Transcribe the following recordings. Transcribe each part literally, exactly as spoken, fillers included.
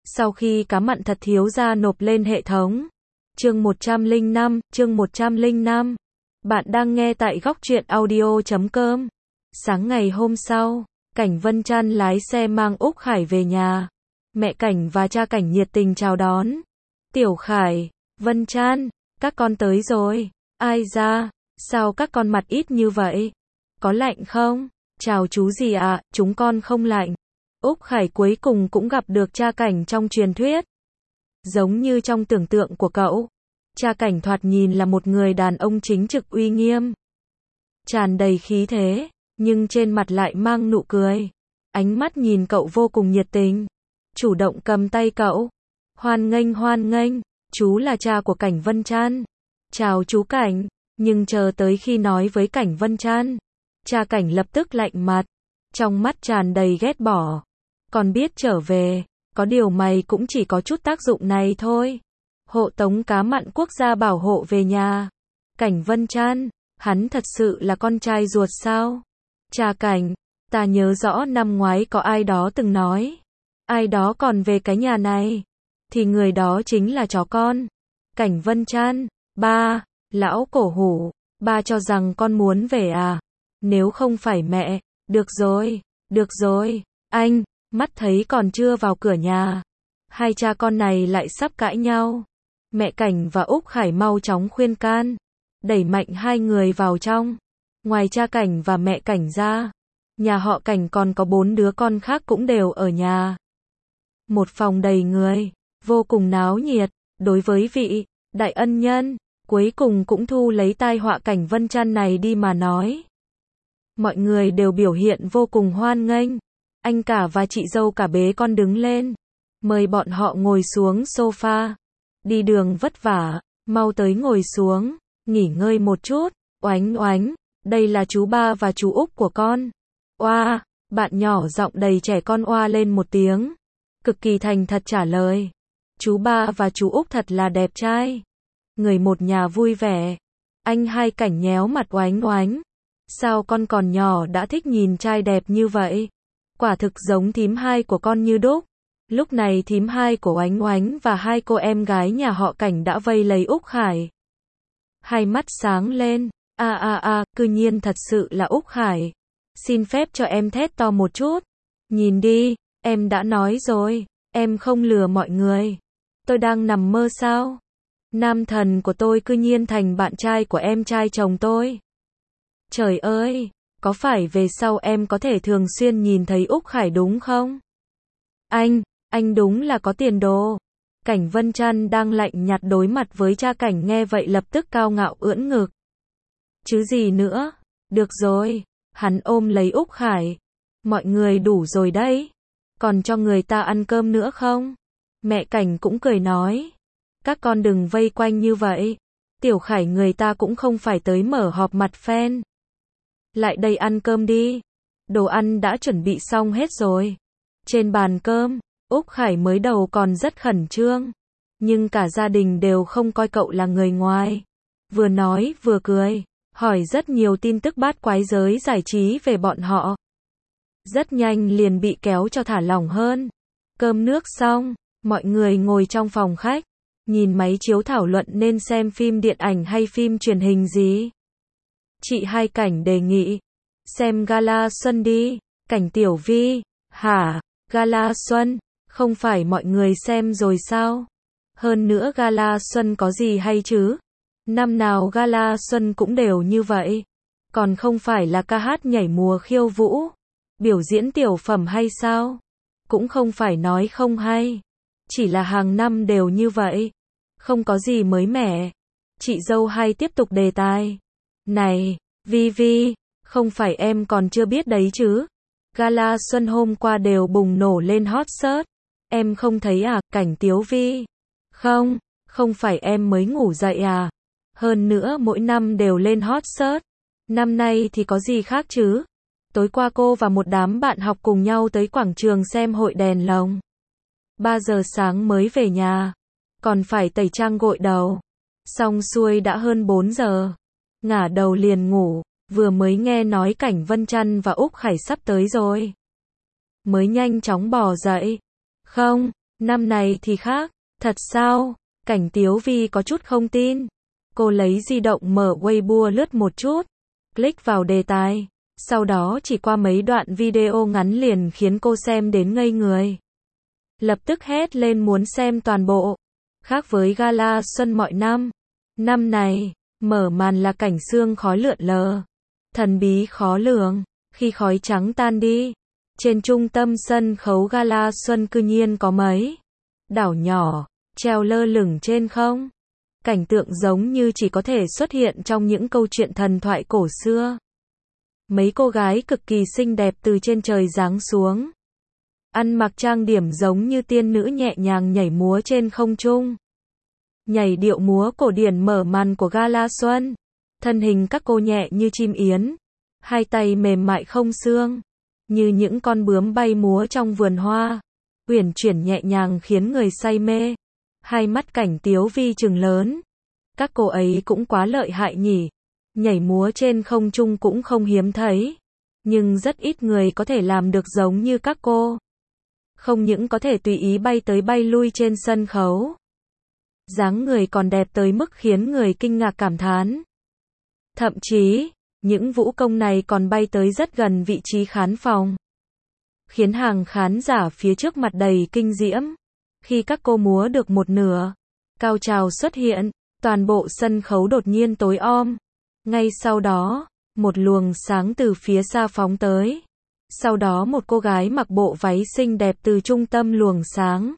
Sau khi cá mặn thật thiếu gia nộp lên hệ thống. Chương một trăm lẻ năm, chương một trăm lẻ năm. Bạn đang nghe tại góc truyện audio chấm com. Sáng ngày hôm sau, Cảnh Vân Trăn lái xe mang Úc Khải về nhà. Mẹ Cảnh và cha Cảnh nhiệt tình chào đón. Tiểu Khải, Vân Trăn, các con tới rồi. Ai ra, sao các con mặt ít như vậy? Có lạnh không? Chào chú gì ạ, à? Chúng con không lạnh. Úc Khải cuối cùng cũng gặp được cha Cảnh trong truyền thuyết. Giống như trong tưởng tượng của cậu, cha Cảnh thoạt nhìn là một người đàn ông chính trực uy nghiêm, tràn đầy khí thế, nhưng trên mặt lại mang nụ cười. Ánh mắt nhìn cậu vô cùng nhiệt tình, chủ động cầm tay cậu. Hoan nghênh hoan nghênh, chú là cha của Cảnh Vân Trăn. Chào chú Cảnh, nhưng chờ tới khi nói với Cảnh Vân Trăn, cha Cảnh lập tức lạnh mặt, trong mắt tràn đầy ghét bỏ. Còn biết trở về, có điều mày cũng chỉ có chút tác dụng này thôi. Hộ tống cá mặn quốc gia bảo hộ về nhà. Cảnh Vân Trăn, hắn thật sự là con trai ruột sao? Cha Cảnh, ta nhớ rõ năm ngoái có ai đó từng nói, ai đó còn về cái nhà này, thì người đó chính là chó con. Cảnh Vân Trăn, ba, lão cổ hủ, ba cho rằng con muốn về à? Nếu không phải mẹ, được rồi, được rồi, anh. Mắt thấy còn chưa vào cửa nhà, hai cha con này lại sắp cãi nhau. Mẹ Cảnh và Úc Khải mau chóng khuyên can, đẩy mạnh hai người vào trong. Ngoài cha Cảnh và mẹ Cảnh ra, nhà họ Cảnh còn có bốn đứa con khác cũng đều ở nhà. Một phòng đầy người, vô cùng náo nhiệt. Đối với vị đại ân nhân, cuối cùng cũng thu lấy tai họa Cảnh Vân Trăn này đi mà nói, mọi người đều biểu hiện vô cùng hoan nghênh. Anh cả và chị dâu cả bế con đứng lên, mời bọn họ ngồi xuống sofa. Đi đường vất vả, mau tới ngồi xuống, nghỉ ngơi một chút. Oánh oánh, đây là chú ba và chú Úc của con. Oa, bạn nhỏ giọng đầy trẻ con oa lên một tiếng, cực kỳ thành thật trả lời. Chú ba và chú Úc thật là đẹp trai. Người một nhà vui vẻ. Anh hai Cảnh nhéo mặt oánh oánh. Sao con còn nhỏ đã thích nhìn trai đẹp như vậy? Quả thực giống thím hai của con như đúc. Lúc này thím hai của Oánh Oánh và hai cô em gái nhà họ Cảnh đã vây lấy Úc Khải. Hai mắt sáng lên, a a a, cư nhiên thật sự là Úc Khải. Xin phép cho em thét to một chút. Nhìn đi, em đã nói rồi, em không lừa mọi người. Tôi đang nằm mơ sao? Nam thần của tôi cư nhiên thành bạn trai của em trai chồng tôi. Trời ơi! Có phải về sau em có thể thường xuyên nhìn thấy Úc Khải đúng không? Anh, anh đúng là có tiền đồ. Cảnh Vân Trăn đang lạnh nhạt đối mặt với cha Cảnh nghe vậy lập tức cao ngạo ưỡn ngực. Chứ gì nữa? Được rồi. Hắn ôm lấy Úc Khải. Mọi người đủ rồi đấy. Còn cho người ta ăn cơm nữa không? Mẹ Cảnh cũng cười nói. Các con đừng vây quanh như vậy. Tiểu Khải người ta cũng không phải tới mở họp mặt fan. Lại đây ăn cơm đi. Đồ ăn đã chuẩn bị xong hết rồi. Trên bàn cơm, Úc Khải mới đầu còn rất khẩn trương. Nhưng cả gia đình đều không coi cậu là người ngoài. Vừa nói vừa cười, hỏi rất nhiều tin tức bát quái giới giải trí về bọn họ. Rất nhanh liền bị kéo cho thả lỏng hơn. Cơm nước xong, mọi người ngồi trong phòng khách, nhìn máy chiếu thảo luận nên xem phim điện ảnh hay phim truyền hình gì. Chị hai Cảnh đề nghị, xem Gala Xuân đi. Cảnh Tiểu Vi, hả, Gala Xuân, không phải mọi người xem rồi sao? Hơn nữa Gala Xuân có gì hay chứ? Năm nào Gala Xuân cũng đều như vậy. Còn không phải là ca hát nhảy múa khiêu vũ, biểu diễn tiểu phẩm hay sao? Cũng không phải nói không hay. Chỉ là hàng năm đều như vậy. Không có gì mới mẻ. Chị dâu hay tiếp tục đề tài. Này, Vi Vi, không phải em còn chưa biết đấy chứ? Gala Xuân hôm qua đều bùng nổ lên hot search. Em không thấy à, Cảnh Tiếu Vi? Không, không phải em mới ngủ dậy à? Hơn nữa mỗi năm đều lên hot search. Năm nay thì có gì khác chứ? Tối qua cô và một đám bạn học cùng nhau tới quảng trường xem hội đèn lồng. ba giờ sáng mới về nhà. Còn phải tẩy trang gội đầu. Xong xuôi đã hơn bốn giờ. Ngả đầu liền ngủ, vừa mới nghe nói Cảnh Vân Trăn và Úc Khải sắp tới rồi. Mới nhanh chóng bò dậy. Không, Năm này thì khác. Thật sao? Cảnh Tiếu Vi có chút không tin. Cô lấy di động mở Weibo lướt một chút. Click vào đề tài. Sau đó chỉ qua mấy đoạn video ngắn liền khiến cô xem đến ngây người. Lập tức hét lên muốn xem toàn bộ. Khác với gala xuân mọi năm. Năm này, mở màn là cảnh sương khói lượn lờ. Thần bí khó lường. Khi khói trắng tan đi, trên trung tâm sân khấu gala xuân cư nhiên có mấy đảo nhỏ, treo lơ lửng trên không. Cảnh tượng giống như chỉ có thể xuất hiện trong những câu chuyện thần thoại cổ xưa. Mấy cô gái cực kỳ xinh đẹp từ trên trời giáng xuống. Ăn mặc trang điểm giống như tiên nữ nhẹ nhàng nhảy múa trên không trung. Nhảy điệu múa cổ điển mở màn của gala xuân. Thân hình các cô nhẹ như chim yến. Hai tay mềm mại không xương. Như những con bướm bay múa trong vườn hoa. Uyển chuyển nhẹ nhàng khiến người say mê. Hai mắt Cảnh Tiếu Vi trừng lớn. Các cô ấy cũng quá lợi hại nhỉ. Nhảy múa trên không trung cũng không hiếm thấy. Nhưng rất ít người có thể làm được giống như các cô. Không những có thể tùy ý bay tới bay lui trên sân khấu. Dáng người còn đẹp tới mức khiến người kinh ngạc cảm thán. Thậm chí, những vũ công này còn bay tới rất gần vị trí khán phòng. Khiến hàng khán giả phía trước mặt đầy kinh diễm. Khi các cô múa được một nửa, cao trào xuất hiện, toàn bộ sân khấu đột nhiên tối om. Ngay sau đó, một luồng sáng từ phía xa phóng tới. Sau đó một cô gái mặc bộ váy xinh đẹp từ trung tâm luồng sáng.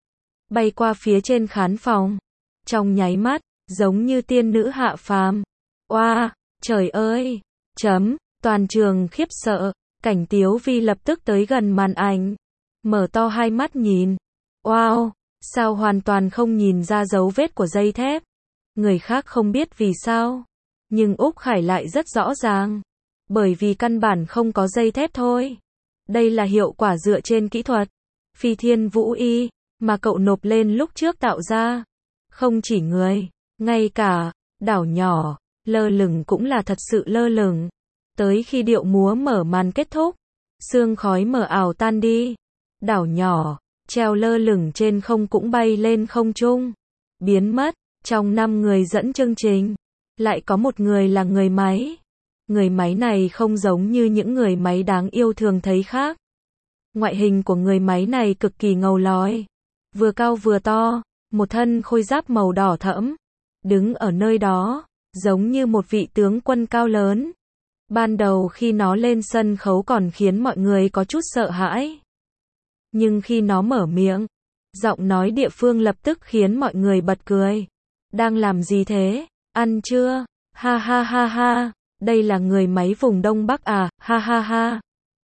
Bay qua phía trên khán phòng. Trong nháy mắt, giống như tiên nữ hạ phàm. Oa, wow, trời ơi! Chấm, toàn trường khiếp sợ. Cảnh Tiếu Vi lập tức tới gần màn ảnh. Mở to hai mắt nhìn. Wow, sao hoàn toàn không nhìn ra dấu vết của dây thép. Người khác không biết vì sao. Nhưng Úc Khải lại rất rõ ràng. Bởi vì căn bản không có dây thép thôi. Đây là hiệu quả dựa trên kỹ thuật Phi Thiên Vũ Y mà cậu nộp lên lúc trước tạo ra. Không chỉ người, ngay cả đảo nhỏ lơ lửng cũng là thật sự lơ lửng. Tới khi điệu múa mở màn kết thúc, sương khói mờ ảo tan đi. Đảo nhỏ treo lơ lửng trên không cũng bay lên không trung, biến mất. Trong năm người dẫn chương trình, lại có một người là người máy. Người máy này không giống như những người máy đáng yêu thường thấy khác. Ngoại hình của người máy này cực kỳ ngầu lòi, vừa cao vừa to, một thân khôi giáp màu đỏ thẫm, đứng ở nơi đó, giống như một vị tướng quân cao lớn. Ban đầu khi nó lên sân khấu còn khiến mọi người có chút sợ hãi. Nhưng khi nó mở miệng, giọng nói địa phương lập tức khiến mọi người bật cười. Đang làm gì thế? Ăn chưa? Ha ha ha ha, đây là người máy vùng Đông Bắc à, ha ha ha.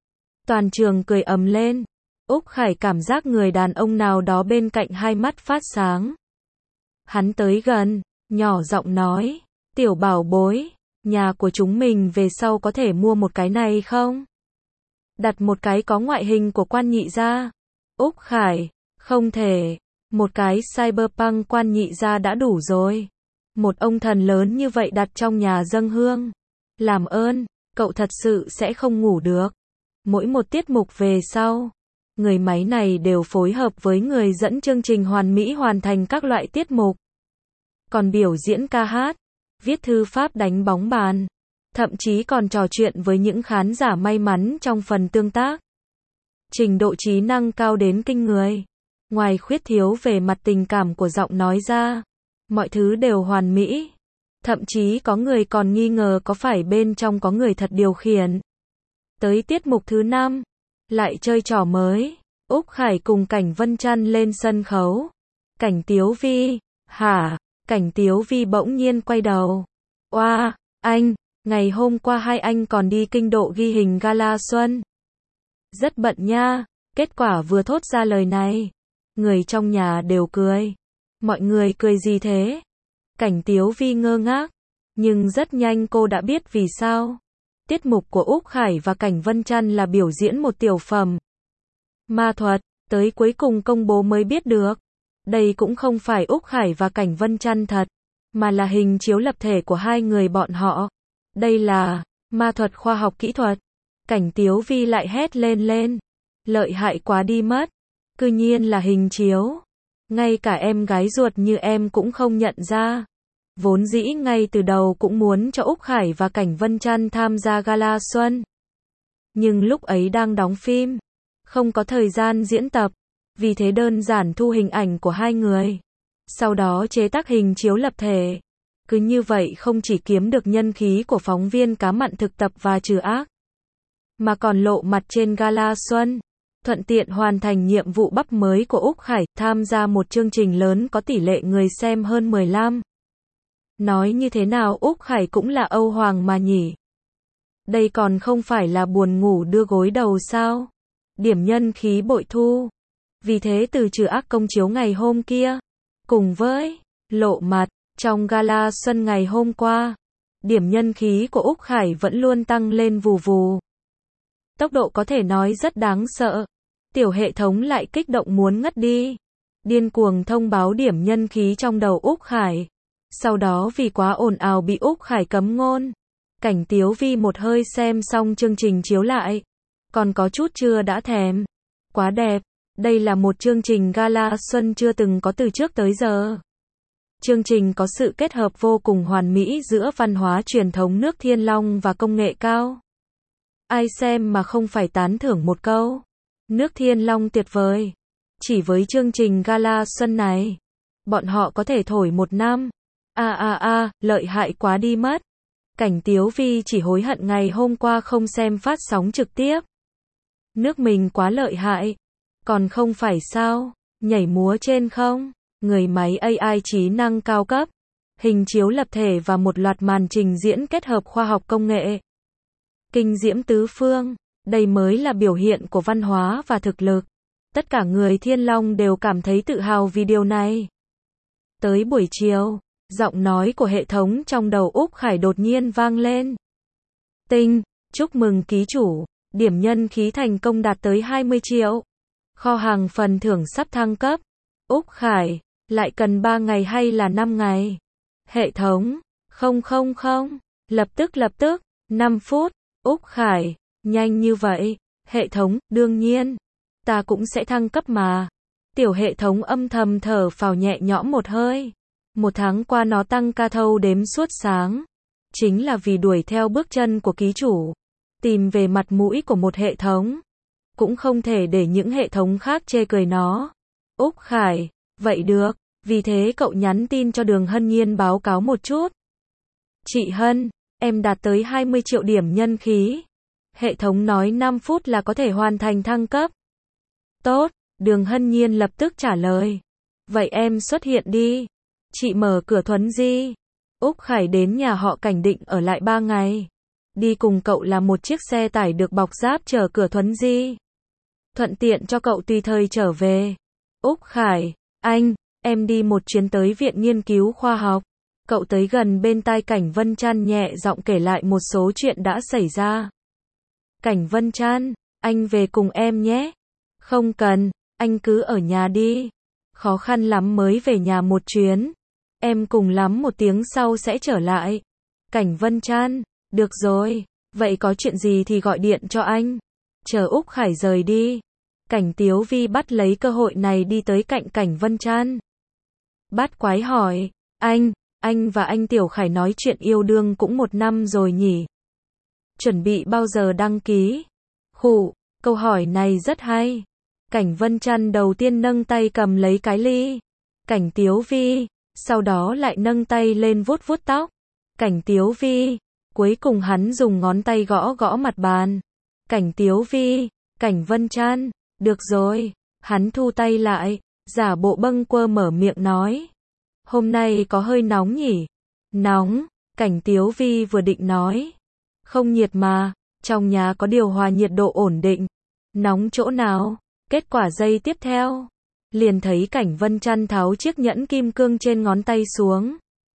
Toàn trường cười ầm lên. Úc Khải cảm giác người đàn ông nào đó bên cạnh hai mắt phát sáng. Hắn tới gần, nhỏ giọng nói, tiểu bảo bối, nhà của chúng mình về sau có thể mua một cái này không? Đặt một cái có ngoại hình của Quan Nhị Gia. Úc Khải, không thể, một cái cyberpunk Quan Nhị Gia đã đủ rồi. Một ông thần lớn như vậy đặt trong nhà dâng hương. Làm ơn, cậu thật sự sẽ không ngủ được. Mỗi một tiết mục về sau, người máy này đều phối hợp với người dẫn chương trình hoàn mỹ hoàn thành các loại tiết mục. Còn biểu diễn ca hát, viết thư pháp đánh bóng bàn, thậm chí còn trò chuyện với những khán giả may mắn trong phần tương tác. Trình độ trí năng cao đến kinh người. Ngoài khuyết thiếu về mặt tình cảm của giọng nói ra, mọi thứ đều hoàn mỹ. Thậm chí có người còn nghi ngờ có phải bên trong có người thật điều khiển. Tới tiết mục thứ năm, lại chơi trò mới. Úc Khải cùng Cảnh Vân Trăn lên sân khấu. Cảnh Tiếu Vi, hả? Cảnh Tiếu Vi bỗng nhiên quay đầu. Oa, wow, anh, ngày hôm qua hai anh còn đi kinh độ ghi hình gala xuân. Rất bận nha. Kết quả vừa thốt ra lời này, người trong nhà đều cười. Mọi người cười gì thế? Cảnh Tiếu Vi ngơ ngác, nhưng rất nhanh cô đã biết vì sao. Tiết mục của Úc Khải và Cảnh Vân Trăn là biểu diễn một tiểu phẩm ma thuật, tới cuối cùng công bố mới biết được. Đây cũng không phải Úc Khải và Cảnh Vân Trăn thật, mà là hình chiếu lập thể của hai người bọn họ. Đây là ma thuật khoa học kỹ thuật. Cảnh Tiếu Vi lại hét lên lên. Lợi hại quá đi mất. Cư nhiên là hình chiếu. Ngay cả em gái ruột như em cũng không nhận ra. Vốn dĩ ngay từ đầu cũng muốn cho Úc Khải và Cảnh Vân Trăn tham gia gala xuân. Nhưng lúc ấy đang đóng phim, không có thời gian diễn tập, vì thế đơn giản thu hình ảnh của hai người. Sau đó chế tác hình chiếu lập thể. Cứ như vậy không chỉ kiếm được nhân khí của phóng viên cá mặn thực tập và trừ ác, mà còn lộ mặt trên gala xuân. Thuận tiện hoàn thành nhiệm vụ bắp mới của Úc Khải, tham gia một chương trình lớn có tỷ lệ người xem hơn mười lăm. Nói như thế nào Úc Khải cũng là Âu Hoàng mà nhỉ. Đây còn không phải là buồn ngủ đưa gối đầu sao? Điểm nhân khí bội thu. Vì thế từ trừ ác công chiếu ngày hôm kia, cùng với lộ mặt trong gala xuân ngày hôm qua, điểm nhân khí của Úc Khải vẫn luôn tăng lên vù vù. Tốc độ có thể nói rất đáng sợ. Tiểu hệ thống lại kích động muốn ngất đi. Điên cuồng thông báo điểm nhân khí trong đầu Úc Khải. Sau đó vì quá ồn ào bị Úc Khải cấm ngôn. Cảnh Tiếu Vi một hơi xem xong chương trình chiếu lại. Còn có chút chưa đã thèm. Quá đẹp. Đây là một chương trình gala xuân chưa từng có từ trước tới giờ. Chương trình có sự kết hợp vô cùng hoàn mỹ giữa văn hóa truyền thống nước Thiên Long và công nghệ cao. Ai xem mà không phải tán thưởng một câu. Nước Thiên Long tuyệt vời. Chỉ với chương trình gala xuân này, bọn họ có thể thổi một năm. A a a, lợi hại quá đi mất. Cảnh Tiếu Vi chỉ hối hận ngày hôm qua không xem phát sóng trực tiếp. Nước mình quá lợi hại. Còn không phải sao, nhảy múa trên không, người máy a i trí năng cao cấp, hình chiếu lập thể và một loạt màn trình diễn kết hợp khoa học công nghệ. Kinh diễm tứ phương, đây mới là biểu hiện của văn hóa và thực lực. Tất cả người Thiên Long đều cảm thấy tự hào vì điều này. Tới buổi chiều, giọng nói của hệ thống trong đầu Úc Khải đột nhiên vang lên. Tinh, chúc mừng ký chủ, điểm nhân khí thành công đạt tới hai mươi triệu. Kho hàng phần thưởng sắp thăng cấp. Úc Khải, lại cần ba ngày hay là năm ngày? Hệ thống, không không không, lập tức lập tức, năm phút. Úc Khải, nhanh như vậy? Hệ thống, đương nhiên, ta cũng sẽ thăng cấp mà. Tiểu hệ thống âm thầm thở phào nhẹ nhõm một hơi. Một tháng qua nó tăng ca thâu đếm suốt sáng. Chính là vì đuổi theo bước chân của ký chủ. Tìm về mặt mũi của một hệ thống. Cũng không thể để những hệ thống khác chê cười nó. Úc Khải, vậy được, vì thế cậu nhắn tin cho Đường Hân Nhiên báo cáo một chút. Chị Hân, em đạt tới hai mươi triệu điểm nhân khí. Hệ thống nói năm phút là có thể hoàn thành thăng cấp. Tốt, Đường Hân Nhiên lập tức trả lời. Vậy em xuất hiện đi. Chị mở cửa Thuấn Di. Úc Khải đến nhà họ Cảnh định ở lại ba ngày. Đi cùng cậu là một chiếc xe tải được bọc giáp chở cửa Thuấn Di. Thuận tiện cho cậu tùy thời trở về. Úc Khải, anh, em đi một chuyến tới viện nghiên cứu khoa học. Cậu tới gần bên tai Cảnh Vân Trăn nhẹ giọng kể lại một số chuyện đã xảy ra. Cảnh Vân Trăn, anh về cùng em nhé. Không cần, anh cứ ở nhà đi. Khó khăn lắm mới về nhà một chuyến. Em cùng lắm một tiếng sau sẽ trở lại. Cảnh Vân Trăn, được rồi, vậy có chuyện gì thì gọi điện cho anh. Chờ Úc Khải rời đi. Cảnh Tiếu Vi bắt lấy cơ hội này đi tới cạnh Cảnh Vân Trăn. Bát Quái hỏi, anh, anh và anh Tiểu Khải nói chuyện yêu đương cũng một năm rồi nhỉ? Chuẩn bị bao giờ đăng ký? Khụ, câu hỏi này rất hay. Cảnh Vân Trăn đầu tiên nâng tay cầm lấy cái ly. Cảnh Tiếu Vi, sau đó lại nâng tay lên vuốt vuốt tóc. Cảnh Tiếu Vi, cuối cùng hắn dùng ngón tay gõ gõ mặt bàn. Cảnh Tiếu Vi, Cảnh Vân Trăn, được rồi. Hắn thu tay lại, giả bộ bâng quơ mở miệng nói. Hôm nay có hơi nóng nhỉ? Nóng, Cảnh Tiếu Vi vừa định nói. Không nhiệt mà, trong nhà có điều hòa nhiệt độ ổn định. Nóng chỗ nào? Kết quả giây tiếp theo, liền thấy Cảnh Vân Trăn tháo chiếc nhẫn kim cương trên ngón tay xuống.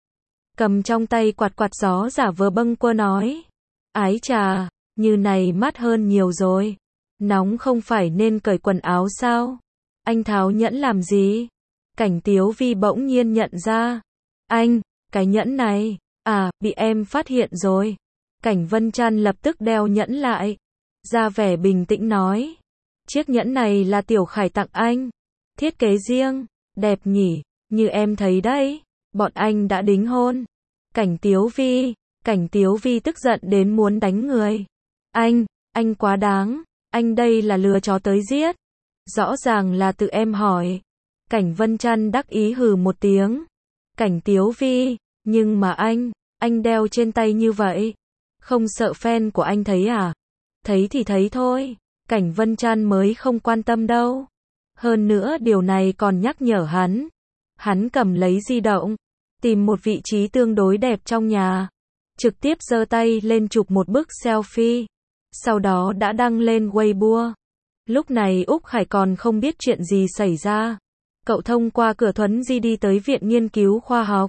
Cầm trong tay quạt quạt gió giả vờ bâng quơ nói. Ái chà, như này mát hơn nhiều rồi. Nóng không phải nên cởi quần áo sao? Anh tháo nhẫn làm gì? Cảnh Tiếu Vi bỗng nhiên nhận ra. Anh, cái nhẫn này, à, bị em phát hiện rồi. Cảnh Vân Trăn lập tức đeo nhẫn lại. Ra vẻ bình tĩnh nói. Chiếc nhẫn này là Tiểu Khải tặng anh. Thiết kế riêng, đẹp nhỉ, như em thấy đấy, bọn anh đã đính hôn. Cảnh Tiếu Vi, Cảnh Tiếu Vi tức giận đến muốn đánh người. Anh, anh quá đáng, anh đây là lừa chó tới giết. Rõ ràng là tự em hỏi. Cảnh Vân Trăn đắc ý hừ một tiếng. Cảnh Tiếu Vi, nhưng mà anh, anh đeo trên tay như vậy. Không sợ fan của anh thấy à? Thấy thì thấy thôi. Cảnh Vân Trăn mới không quan tâm đâu. Hơn nữa điều này còn nhắc nhở hắn. Hắn cầm lấy di động, tìm một vị trí tương đối đẹp trong nhà. Trực tiếp giơ tay lên chụp một bức selfie. Sau đó đã đăng lên Weibo. Lúc này Úc Khải còn không biết chuyện gì xảy ra. Cậu thông qua cửa thuấn di đi tới Viện Nghiên cứu Khoa học.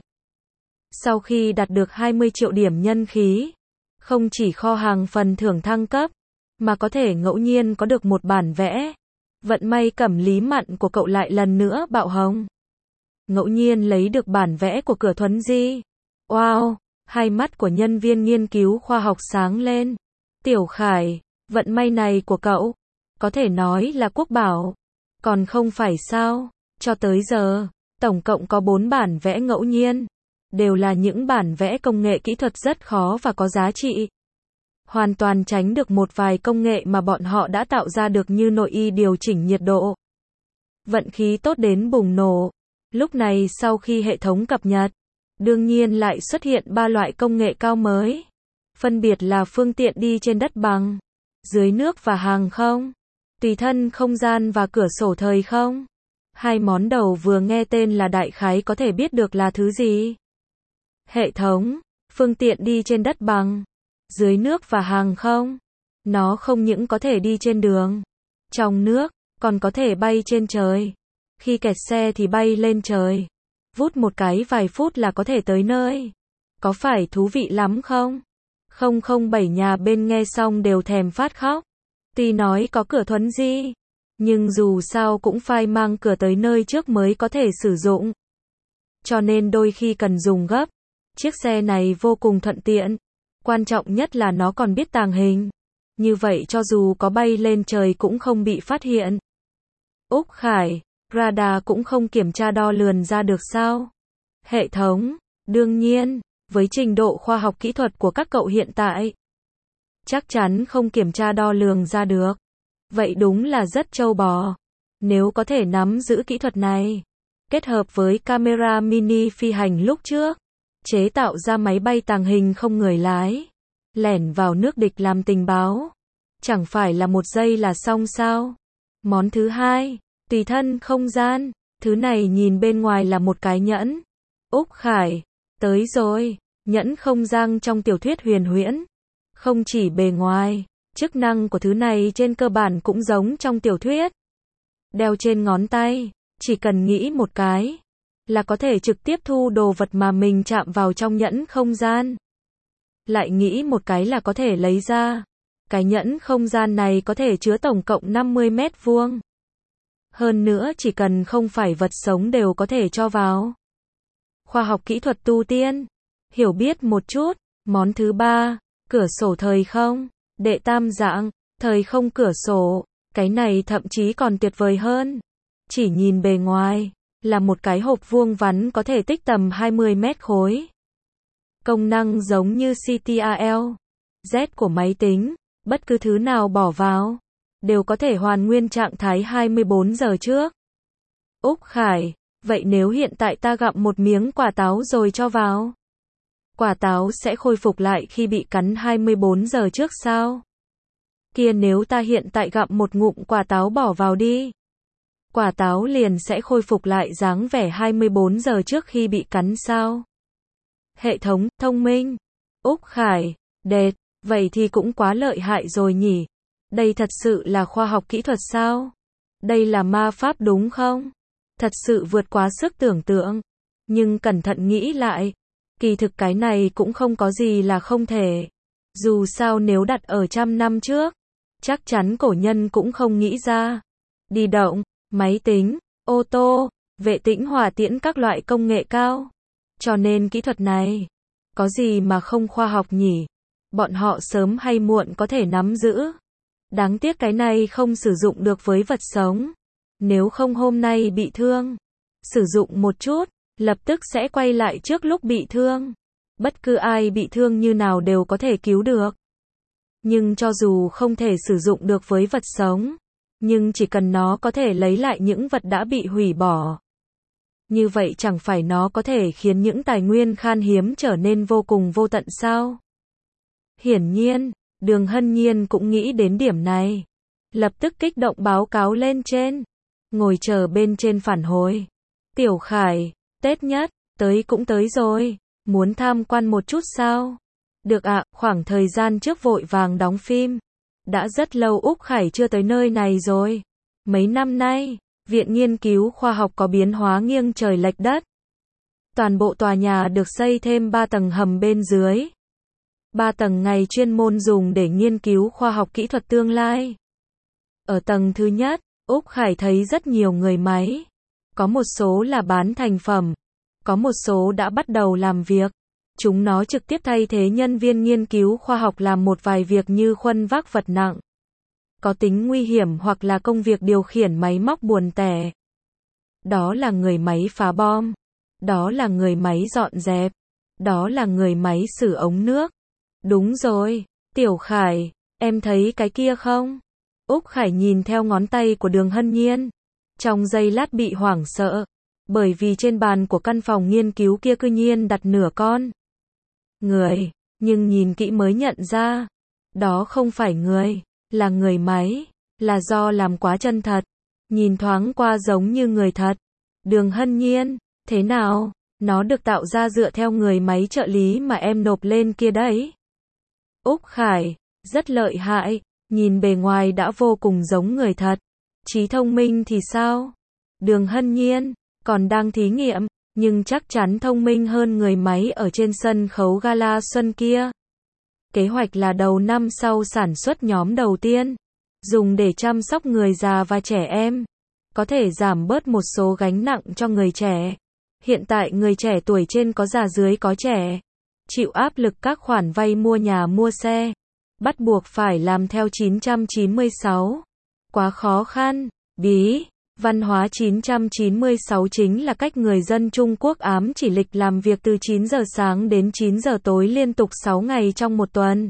Sau khi đạt được hai mươi triệu điểm nhân khí, không chỉ kho hàng phần thưởng thăng cấp, mà có thể ngẫu nhiên có được một bản vẽ. Vận may cẩm lý mặn của cậu lại lần nữa bạo hồng. Ngẫu nhiên lấy được bản vẽ của cửa thuấn di. Wow, hai mắt của nhân viên nghiên cứu khoa học sáng lên. Tiểu Khải, vận may này của cậu, có thể nói là quốc bảo. Còn không phải sao, cho tới giờ, tổng cộng có bốn bản vẽ ngẫu nhiên. Đều là những bản vẽ công nghệ kỹ thuật rất khó và có giá trị. Hoàn toàn tránh được một vài công nghệ mà bọn họ đã tạo ra được như nội y điều chỉnh nhiệt độ. Vận khí tốt đến bùng nổ. Lúc này sau khi hệ thống cập nhật, đương nhiên lại xuất hiện ba loại công nghệ cao mới. Phân biệt là phương tiện đi trên đất bằng, dưới nước và hàng không, tùy thân không gian và cửa sổ thời không. Hai món đầu vừa nghe tên là đại khái có thể biết được là thứ gì. Hệ thống, phương tiện đi trên đất bằng, dưới nước và hàng không. Nó không những có thể đi trên đường, trong nước, còn có thể bay trên trời. Khi kẹt xe thì bay lên trời. Vút một cái vài phút là có thể tới nơi. Có phải thú vị lắm không? không không bảy nhà bên nghe xong đều thèm phát khóc. Tuy nói có cửa thuấn di, nhưng dù sao cũng phải mang cửa tới nơi trước mới có thể sử dụng. Cho nên đôi khi cần dùng gấp. Chiếc xe này vô cùng thuận tiện. Quan trọng nhất là nó còn biết tàng hình. Như vậy cho dù có bay lên trời cũng không bị phát hiện. Úc Khải, radar cũng không kiểm tra đo lường ra được sao? Hệ thống, đương nhiên, với trình độ khoa học kỹ thuật của các cậu hiện tại, chắc chắn không kiểm tra đo lường ra được. Vậy đúng là rất trâu bò. Nếu có thể nắm giữ kỹ thuật này, kết hợp với camera mini phi hành lúc trước, chế tạo ra máy bay tàng hình không người lái, lẻn vào nước địch làm tình báo, chẳng phải là một giây là xong sao? Món thứ hai, tùy thân không gian. Thứ này nhìn bên ngoài là một cái nhẫn. Úc Khải, tới rồi. Nhẫn không gian trong tiểu thuyết huyền huyễn. Không chỉ bề ngoài, chức năng của thứ này trên cơ bản cũng giống trong tiểu thuyết. Đeo trên ngón tay, chỉ cần nghĩ một cái, là có thể trực tiếp thu đồ vật mà mình chạm vào trong nhẫn không gian. Lại nghĩ một cái là có thể lấy ra. Cái nhẫn không gian này có thể chứa tổng cộng năm mươi mét vuông. Hơn nữa chỉ cần không phải vật sống đều có thể cho vào. Khoa học kỹ thuật tu tiên. Hiểu biết một chút. Món thứ ba, cửa sổ thời không. Đệ tam dạng, thời không cửa sổ. Cái này thậm chí còn tuyệt vời hơn. Chỉ nhìn bề ngoài, là một cái hộp vuông vắn có thể tích tầm hai mươi mét khối. Công năng giống như xê tê rờ Z của máy tính. Bất cứ thứ nào bỏ vào, đều có thể hoàn nguyên trạng thái hai mươi bốn giờ trước. Úc Khải, vậy nếu hiện tại ta gặm một miếng quả táo rồi cho vào, quả táo sẽ khôi phục lại khi bị cắn hai mươi bốn giờ trước sao? Kia nếu ta hiện tại gặm một ngụm quả táo bỏ vào đi, quả táo liền sẽ khôi phục lại dáng vẻ hai mươi bốn giờ trước khi bị cắn sao? Hệ thống thông minh. Úc Khải, đệt, vậy thì cũng quá lợi hại rồi nhỉ. Đây thật sự là khoa học kỹ thuật sao? Đây là ma pháp đúng không? Thật sự vượt quá sức tưởng tượng. Nhưng cẩn thận nghĩ lại, kỳ thực cái này cũng không có gì là không thể. Dù sao nếu đặt ở trăm năm trước, chắc chắn cổ nhân cũng không nghĩ ra. Di động, máy tính, ô tô, vệ tĩnh hỏa tiễn các loại công nghệ cao. Cho nên kỹ thuật này, có gì mà không khoa học nhỉ? Bọn họ sớm hay muộn có thể nắm giữ. Đáng tiếc cái này không sử dụng được với vật sống. Nếu không hôm nay bị thương, sử dụng một chút, lập tức sẽ quay lại trước lúc bị thương. Bất cứ ai bị thương như nào đều có thể cứu được. Nhưng cho dù không thể sử dụng được với vật sống, nhưng chỉ cần nó có thể lấy lại những vật đã bị hủy bỏ. Như vậy chẳng phải nó có thể khiến những tài nguyên khan hiếm trở nên vô cùng vô tận sao? Hiển nhiên, Đường Hân Nhiên cũng nghĩ đến điểm này. Lập tức kích động báo cáo lên trên. Ngồi chờ bên trên phản hồi. Tiểu Khải, Tết nhất, tới cũng tới rồi. Muốn tham quan một chút sao? Được ạ, à, khoảng thời gian trước vội vàng đóng phim. Đã rất lâu Úc Khải chưa tới nơi này rồi. Mấy năm nay, Viện Nghiên cứu Khoa học có biến hóa nghiêng trời lệch đất. Toàn bộ tòa nhà được xây thêm ba tầng hầm bên dưới. Ba tầng này chuyên môn dùng để nghiên cứu khoa học kỹ thuật tương lai. Ở tầng thứ nhất, Úc Khải thấy rất nhiều người máy. Có một số là bán thành phẩm. Có một số đã bắt đầu làm việc. Chúng nó trực tiếp thay thế nhân viên nghiên cứu khoa học làm một vài việc như khuân vác vật nặng. Có tính nguy hiểm hoặc là công việc điều khiển máy móc buồn tẻ. Đó là người máy phá bom. Đó là người máy dọn dẹp. Đó là người máy sửa ống nước. Đúng rồi, Tiểu Khải, em thấy cái kia không? Úc Khải nhìn theo ngón tay của Đường Hân Nhiên. Trong giây lát bị hoảng sợ. Bởi vì trên bàn của căn phòng nghiên cứu kia cư nhiên đặt nửa con người. Nhưng nhìn kỹ mới nhận ra. Đó không phải người, là người máy. Là do làm quá chân thật. Nhìn thoáng qua giống như người thật. Đường Hân Nhiên, thế nào? Nó được tạo ra dựa theo người máy trợ lý mà em nộp lên kia đấy. Úc Khải, rất lợi hại, nhìn bề ngoài đã vô cùng giống người thật. Trí thông minh thì sao? Đường Hân Nhiên, còn đang thí nghiệm, nhưng chắc chắn thông minh hơn người máy ở trên sân khấu gala xuân kia. Kế hoạch là đầu năm sau sản xuất nhóm đầu tiên, dùng để chăm sóc người già và trẻ em. Có thể giảm bớt một số gánh nặng cho người trẻ. Hiện tại người trẻ tuổi trên có già dưới có trẻ. Chịu áp lực các khoản vay mua nhà mua xe. Bắt buộc phải làm theo chín trăm chín mươi sáu. Quá khó khăn. Bí. Văn hóa chín trăm chín mươi sáu chính là cách người dân Trung Quốc ám chỉ lịch làm việc từ chín giờ sáng đến chín giờ tối liên tục sáu ngày trong một tuần.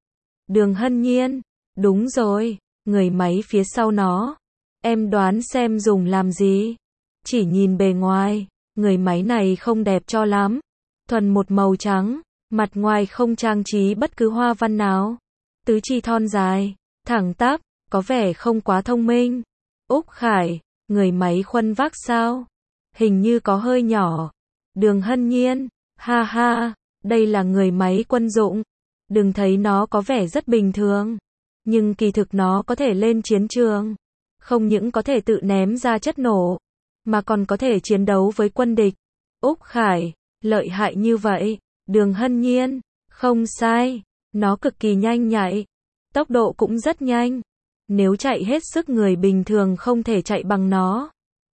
Đường Hân Nhiên. Đúng rồi. Người máy phía sau nó. Em đoán xem dùng làm gì? Chỉ nhìn bề ngoài, người máy này không đẹp cho lắm. Thuần một màu trắng, mặt ngoài không trang trí bất cứ hoa văn nào. Tứ chi thon dài, thẳng tắp, có vẻ không quá thông minh. Úc Khải, người máy khuân vác sao? Hình như có hơi nhỏ. Đường Hân Nhiên, ha ha, đây là người máy quân dụng. Đừng thấy nó có vẻ rất bình thường. Nhưng kỳ thực nó có thể lên chiến trường. Không những có thể tự ném ra chất nổ, mà còn có thể chiến đấu với quân địch. Úc Khải, lợi hại như vậy. Đường Hân Nhiên, không sai. Nó cực kỳ nhanh nhạy. Tốc độ cũng rất nhanh. Nếu chạy hết sức người bình thường không thể chạy bằng nó.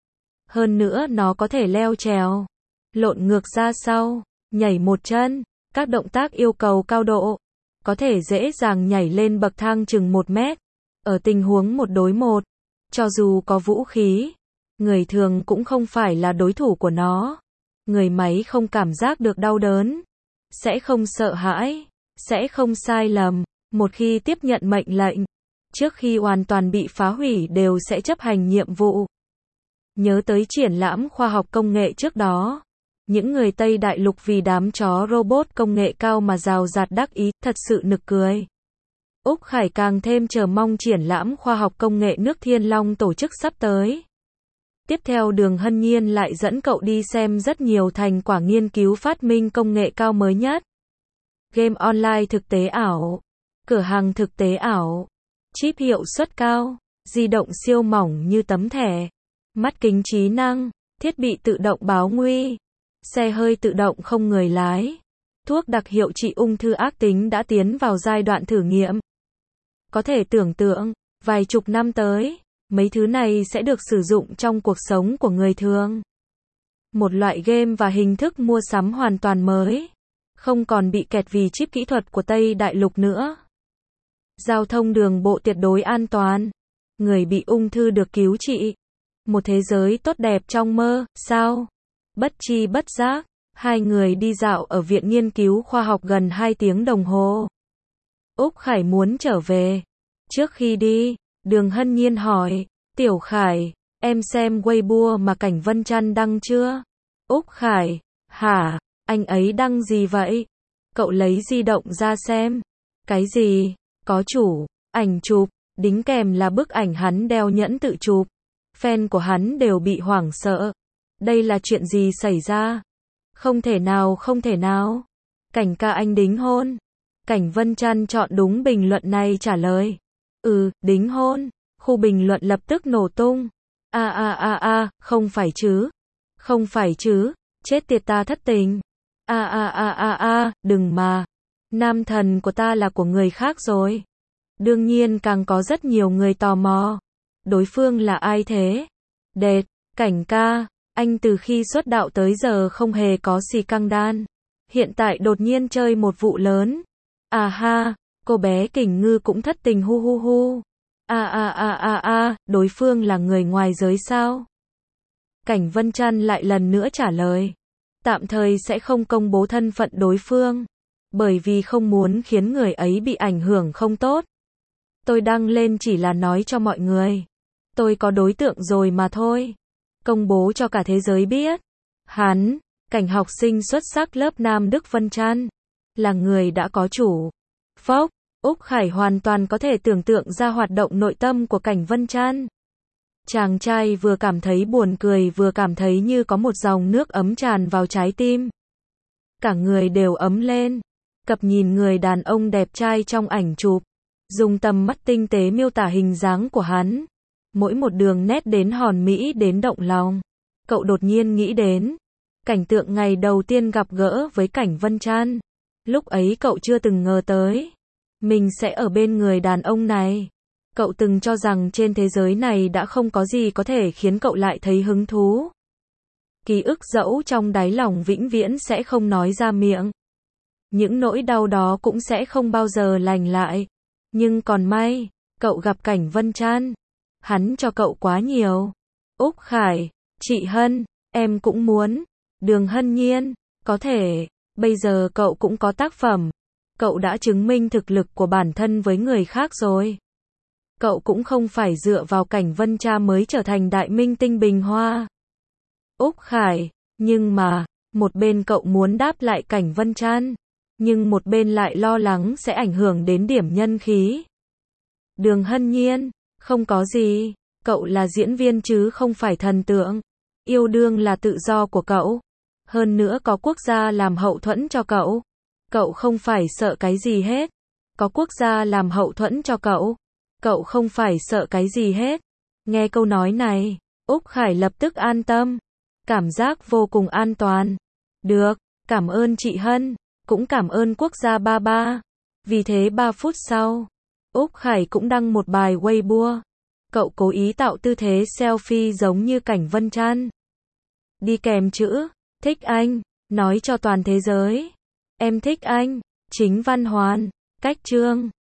Hơn nữa nó có thể leo trèo, lộn ngược ra sau, nhảy một chân. Các động tác yêu cầu cao độ. Có thể dễ dàng nhảy lên bậc thang chừng một mét. Ở tình huống một đối một. Cho dù có vũ khí, người thường cũng không phải là đối thủ của nó. Người máy không cảm giác được đau đớn, sẽ không sợ hãi, sẽ không sai lầm. Một khi tiếp nhận mệnh lệnh, trước khi hoàn toàn bị phá hủy đều sẽ chấp hành nhiệm vụ. Nhớ tới triển lãm khoa học công nghệ trước đó. Những người Tây Đại Lục vì đám chó robot công nghệ cao mà rào rạt đắc ý, thật sự nực cười. Úc Khải càng thêm chờ mong triển lãm khoa học công nghệ nước Thiên Long tổ chức sắp tới. Tiếp theo Đường Hân Nhiên lại dẫn cậu đi xem rất nhiều thành quả nghiên cứu phát minh công nghệ cao mới nhất. Game online thực tế ảo, cửa hàng thực tế ảo, chip hiệu suất cao, di động siêu mỏng như tấm thẻ, mắt kính trí năng, thiết bị tự động báo nguy, xe hơi tự động không người lái, thuốc đặc hiệu trị ung thư ác tính đã tiến vào giai đoạn thử nghiệm. Có thể tưởng tượng, vài chục năm tới, mấy thứ này sẽ được sử dụng trong cuộc sống của người thường. Một loại game và hình thức mua sắm hoàn toàn mới, không còn bị kẹt vì chip kỹ thuật của Tây Đại Lục nữa. Giao thông đường bộ tuyệt đối an toàn. Người bị ung thư được cứu trị. Một thế giới tốt đẹp trong mơ, sao? Bất chi bất giác, hai người đi dạo ở viện nghiên cứu khoa học gần hai tiếng đồng hồ. Úc Khải muốn trở về. Trước khi đi, Đường Hân Nhiên hỏi, Tiểu Khải, em xem Weibo mà Cảnh Vân Trăn đăng chưa? Úc Khải, hả, anh ấy đăng gì vậy? Cậu lấy di động ra xem. Cái gì? Có chủ, ảnh chụp, đính kèm là bức ảnh hắn đeo nhẫn tự chụp. Fan của hắn đều bị hoảng sợ. Đây là chuyện gì xảy ra? Không thể nào, không thể nào. Cảnh ca anh đính hôn. Cảnh Vân Trăn chọn đúng bình luận này trả lời. Ừ, đính hôn. Khu bình luận lập tức nổ tung. A a a a, không phải chứ. Không phải chứ. Chết tiệt, ta thất tình. A a a a a, đừng mà. Nam thần của ta là của người khác rồi. Đương nhiên càng có rất nhiều người tò mò. Đối phương là ai thế? Đệt, Cảnh ca, anh từ khi xuất đạo tới giờ không hề có xì căng đan. Hiện tại đột nhiên chơi một vụ lớn. À ha, cô bé Kình Ngư cũng thất tình hu hu hu. A a a a a, đối phương là người ngoài giới sao? Cảnh Vân Trăn lại lần nữa trả lời. Tạm thời sẽ không công bố thân phận đối phương. Bởi vì không muốn khiến người ấy bị ảnh hưởng không tốt. Tôi đăng lên chỉ là nói cho mọi người. Tôi có đối tượng rồi mà thôi. Công bố cho cả thế giới biết. Hắn, Cảnh học sinh xuất sắc lớp Nam Đức Vân Trăn, là người đã có chủ. Phốc, Úc Khải hoàn toàn có thể tưởng tượng ra hoạt động nội tâm của Cảnh Vân Trăn. Chàng trai vừa cảm thấy buồn cười vừa cảm thấy như có một dòng nước ấm tràn vào trái tim. Cả người đều ấm lên. Cập nhìn người đàn ông đẹp trai trong ảnh chụp. Dùng tầm mắt tinh tế miêu tả hình dáng của hắn. Mỗi một đường nét đến hòn mỹ đến động lòng. Cậu đột nhiên nghĩ đến cảnh tượng ngày đầu tiên gặp gỡ với Cảnh Vân Trăn. Lúc ấy cậu chưa từng ngờ tới mình sẽ ở bên người đàn ông này. Cậu từng cho rằng trên thế giới này đã không có gì có thể khiến cậu lại thấy hứng thú. Ký ức dẫu trong đáy lòng vĩnh viễn sẽ không nói ra miệng. Những nỗi đau đó cũng sẽ không bao giờ lành lại. Nhưng còn may, cậu gặp Cảnh Vân Trăn. Hắn cho cậu quá nhiều. Úc Khải, chị Hân, em cũng muốn. Đường Hân Nhiên, có thể, bây giờ cậu cũng có tác phẩm. Cậu đã chứng minh thực lực của bản thân với người khác rồi. Cậu cũng không phải dựa vào Cảnh Vân Cha mới trở thành đại minh tinh bình hoa. Úc Khải, nhưng mà, một bên cậu muốn đáp lại Cảnh Vân Trăn, nhưng một bên lại lo lắng sẽ ảnh hưởng đến điểm nhân khí. Đường Hân Nhiên, không có gì, cậu là diễn viên chứ không phải thần tượng. Yêu đương là tự do của cậu. Hơn nữa có quốc gia làm hậu thuẫn cho cậu. Cậu không phải sợ cái gì hết. Có quốc gia làm hậu thuẫn cho cậu. Cậu không phải sợ cái gì hết. Nghe câu nói này, Úc Khải lập tức an tâm. Cảm giác vô cùng an toàn. Được, cảm ơn chị Hân, cũng cảm ơn quốc gia ba ba. Vì thế ba phút sau, Úc Khải cũng đăng một bài Weibo. Cậu cố ý tạo tư thế selfie giống như Cảnh Vân Trăn. Đi kèm chữ, thích anh, nói cho toàn thế giới. Em thích anh, Chính Văn Hoàn, cách chương.